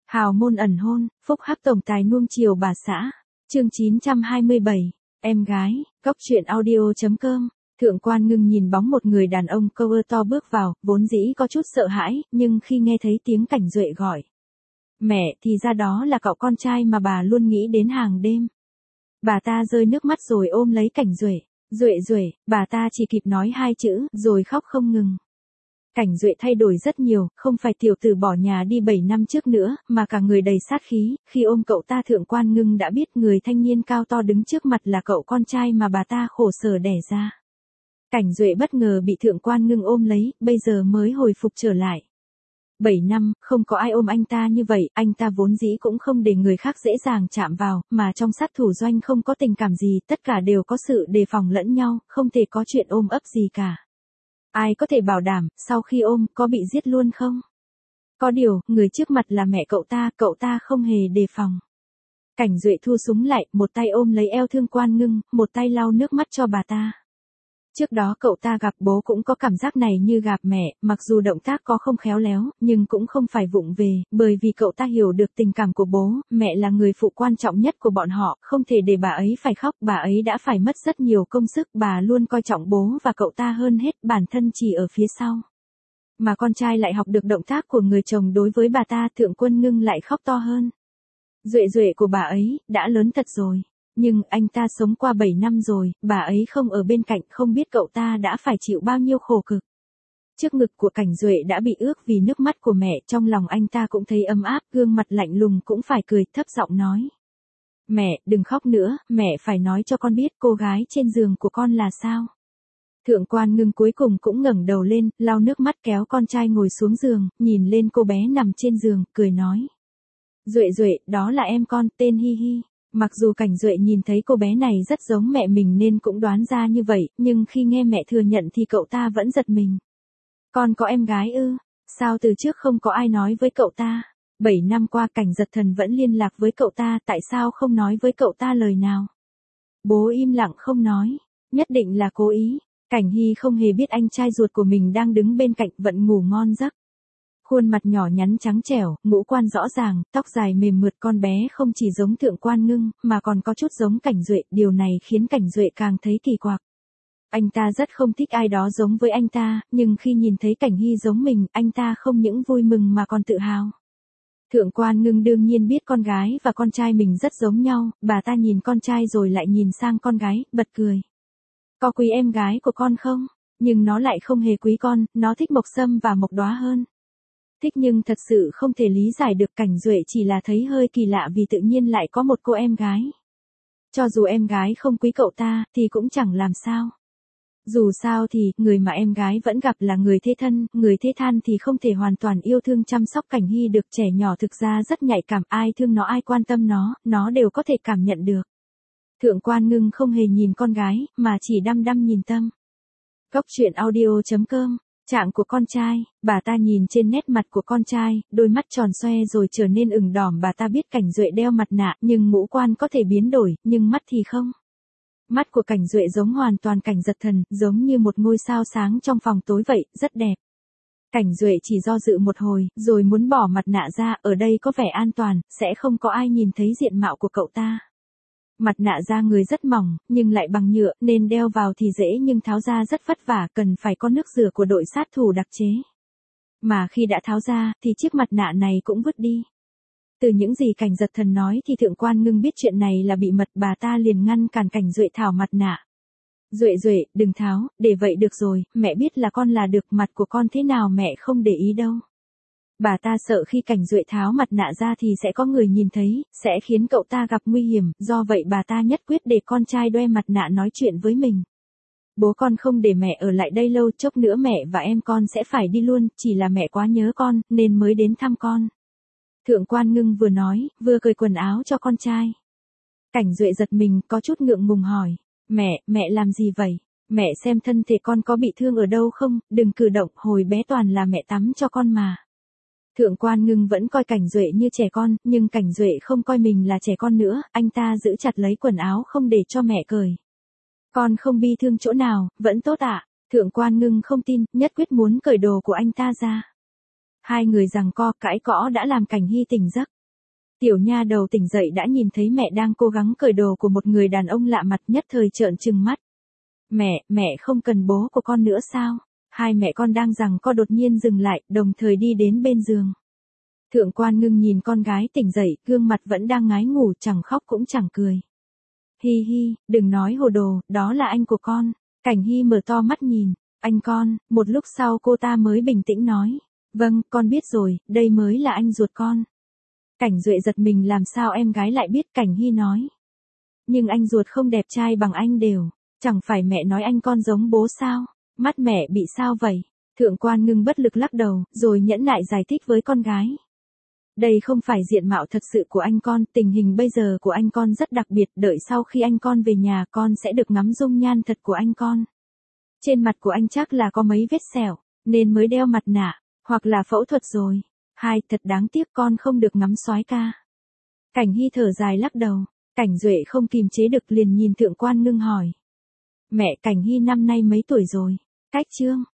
Hào môn ẩn hôn, phúc hắc tổng tài nuông chiều bà xã. Chương 927, em gái, góc truyện audio.com. Thượng Quan Ngưng nhìn bóng một người đàn ông câu ơ to bước vào, vốn dĩ có chút sợ hãi, nhưng khi nghe thấy tiếng Cảnh Duệ gọi mẹ thì ra đó là cậu con trai mà bà luôn nghĩ đến hàng đêm. Bà ta rơi nước mắt rồi ôm lấy Cảnh Duệ. Duệ, bà ta chỉ kịp nói hai chữ, rồi khóc không ngừng. Cảnh Duệ thay đổi rất nhiều, không phải tiểu tử bỏ nhà đi 7 năm trước nữa, mà cả người đầy sát khí. Khi ôm cậu ta, Thượng Quan Ngưng đã biết người thanh niên cao to đứng trước mặt là cậu con trai mà bà ta khổ sở đẻ ra. Cảnh Duệ bất ngờ bị Thượng Quan Ngưng ôm lấy, bây giờ mới hồi phục trở lại. 7 năm, không có ai ôm anh ta như vậy, anh ta vốn dĩ cũng không để người khác dễ dàng chạm vào, mà trong sát thủ doanh không có tình cảm gì, tất cả đều có sự đề phòng lẫn nhau, không thể có chuyện ôm ấp gì cả. Ai có thể bảo đảm, sau khi ôm, có bị giết luôn không? Có điều, người trước mặt là mẹ cậu ta không hề đề phòng. Cảnh Duệ thu súng lại, một tay ôm lấy eo Thượng Quan Ngưng, một tay lau nước mắt cho bà ta. Trước đó cậu ta gặp bố cũng có cảm giác này như gặp mẹ, mặc dù động tác có không khéo léo, nhưng cũng không phải vụng về, bởi vì cậu ta hiểu được tình cảm của bố, mẹ là người phụ quan trọng nhất của bọn họ, không thể để bà ấy phải khóc, bà ấy đã phải mất rất nhiều công sức, bà luôn coi trọng bố và cậu ta hơn hết, bản thân chỉ ở phía sau. Mà con trai lại học được động tác của người chồng đối với bà ta, Thượng Quan Ngưng lại khóc to hơn. Duệ của bà ấy, đã lớn thật rồi. Nhưng anh ta sống qua 7 năm rồi, bà ấy không ở bên cạnh, không biết cậu ta đã phải chịu bao nhiêu khổ cực. Trước ngực của Cảnh Duệ đã bị ướt vì nước mắt của mẹ, trong lòng anh ta cũng thấy ấm áp, gương mặt lạnh lùng cũng phải cười, thấp giọng nói. Mẹ, đừng khóc nữa, mẹ phải nói cho con biết cô gái trên giường của con là sao. Thượng Quan Ngưng cuối cùng cũng ngẩng đầu lên, lau nước mắt kéo con trai ngồi xuống giường, nhìn lên cô bé nằm trên giường, cười nói. Duệ, đó là em con, tên Hi Hi. Mặc dù Cảnh Duệ nhìn thấy cô bé này rất giống mẹ mình nên cũng đoán ra như vậy, nhưng khi nghe mẹ thừa nhận thì cậu ta vẫn giật mình. Con có em gái ư? Sao từ trước không có ai nói với cậu ta? 7 năm qua Cảnh Giật Thần vẫn liên lạc với cậu ta, tại sao không nói với cậu ta lời nào? Bố im lặng không nói, nhất định là cố ý. Cảnh Hy không hề biết anh trai ruột của mình đang đứng bên cạnh vẫn ngủ ngon giấc. Khuôn mặt nhỏ nhắn trắng trẻo, ngũ quan rõ ràng, tóc dài mềm mượt, con bé không chỉ giống Thượng Quan Ngưng, mà còn có chút giống Cảnh Duệ, điều này khiến Cảnh Duệ càng thấy kỳ quặc. Anh ta rất không thích ai đó giống với anh ta, nhưng khi nhìn thấy Cảnh Hy giống mình, anh ta không những vui mừng mà còn tự hào. Thượng Quan Ngưng đương nhiên biết con gái và con trai mình rất giống nhau, bà ta nhìn con trai rồi lại nhìn sang con gái, bật cười. Có quý em gái của con không? Nhưng nó lại không hề quý con, nó thích Mộc Sâm và Mộc Đóa hơn. Thích nhưng thật sự không thể lý giải được. Cảnh Duệ chỉ là thấy hơi kỳ lạ vì tự nhiên lại có một cô em gái. Cho dù em gái không quý cậu ta, thì cũng chẳng làm sao. Dù sao thì, người mà em gái vẫn gặp là người thế thân, người thế than thì không thể hoàn toàn yêu thương chăm sóc. Cảnh Hy được trẻ nhỏ thực ra rất nhạy cảm, ai thương nó ai quan tâm nó đều có thể cảm nhận được. Thượng Quan Ngưng không hề nhìn con gái, mà chỉ đăm đăm nhìn Tâm. Góc truyện audio.com. Trạng của con trai, bà ta nhìn trên nét mặt của con trai, đôi mắt tròn xoe rồi trở nên ửng đỏ. Bà ta biết Cảnh Duệ đeo mặt nạ, nhưng ngũ quan có thể biến đổi, nhưng mắt thì không. Mắt của Cảnh Duệ giống hoàn toàn Cảnh Giật Thần, giống như một ngôi sao sáng trong phòng tối vậy, rất đẹp. Cảnh Duệ chỉ do dự một hồi, rồi muốn bỏ mặt nạ ra, ở đây có vẻ an toàn, sẽ không có ai nhìn thấy diện mạo của cậu ta. Mặt nạ da người rất mỏng, nhưng lại bằng nhựa, nên đeo vào thì dễ nhưng tháo ra rất vất vả, cần phải có nước rửa của đội sát thủ đặc chế. Mà khi đã tháo ra, thì chiếc mặt nạ này cũng vứt đi. Từ những gì Cảnh Giật Thần nói thì Thượng Quan Ngưng biết chuyện này là bị mật, bà ta liền ngăn cản Cảnh Duệ tháo mặt nạ. Duệ, đừng tháo, để vậy được rồi, mẹ biết là con là được, mặt của con thế nào mẹ không để ý đâu. Bà ta sợ khi Cảnh Duệ tháo mặt nạ ra thì sẽ có người nhìn thấy, sẽ khiến cậu ta gặp nguy hiểm, do vậy bà ta nhất quyết để con trai đeo mặt nạ nói chuyện với mình. Bố con không để mẹ ở lại đây lâu, chốc nữa mẹ và em con sẽ phải đi luôn, chỉ là mẹ quá nhớ con, nên mới đến thăm con. Thượng Quan Ngưng vừa nói, vừa cởi quần áo cho con trai. Cảnh Duệ giật mình, có chút ngượng ngùng hỏi, mẹ làm gì vậy? Mẹ xem thân thể con có bị thương ở đâu không, đừng cử động, hồi bé toàn là mẹ tắm cho con mà. Thượng Quan Ngưng vẫn coi Cảnh Duệ như trẻ con, nhưng Cảnh Duệ không coi mình là trẻ con nữa, anh ta giữ chặt lấy quần áo không để cho mẹ cởi. Con không bị thương chỗ nào, vẫn tốt ạ. Thượng Quan Ngưng không tin, nhất quyết muốn cởi đồ của anh ta ra. Hai người giằng co cãi cõ đã làm Cảnh Hy tỉnh giấc. Tiểu nha đầu tỉnh dậy đã nhìn thấy mẹ đang cố gắng cởi đồ của một người đàn ông lạ mặt, nhất thời trợn trừng mắt. Mẹ không cần bố của con nữa sao? Hai mẹ con đang giằng co đột nhiên dừng lại, đồng thời đi đến bên giường. Thượng Quan Ngưng nhìn con gái tỉnh dậy, gương mặt vẫn đang ngái ngủ, chẳng khóc cũng chẳng cười. Hi hi, đừng nói hồ đồ, đó là anh của con. Cảnh Hy mở to mắt nhìn, anh con, một lúc sau cô ta mới bình tĩnh nói. Vâng, con biết rồi, đây mới là anh ruột con. Cảnh Duệ giật mình, làm sao em gái lại biết? Cảnh Hy nói. Nhưng anh ruột không đẹp trai bằng anh đều. Chẳng phải mẹ nói anh con giống bố sao? Mắt mẹ bị sao vậy? Thượng Quan Ngưng bất lực lắc đầu, rồi nhẫn nại giải thích với con gái. Đây không phải diện mạo thật sự của anh con, tình hình bây giờ của anh con rất đặc biệt, đợi sau khi anh con về nhà con sẽ được ngắm dung nhan thật của anh con. Trên mặt của anh chắc là có mấy vết sẹo, nên mới đeo mặt nạ, hoặc là phẫu thuật rồi. Hai, thật đáng tiếc con không được ngắm soái ca. Cảnh Hy thở dài lắc đầu, Cảnh Duệ không kìm chế được liền nhìn Thượng Quan Ngưng hỏi. Mẹ, Cảnh Hy năm nay mấy tuổi rồi? Cách chương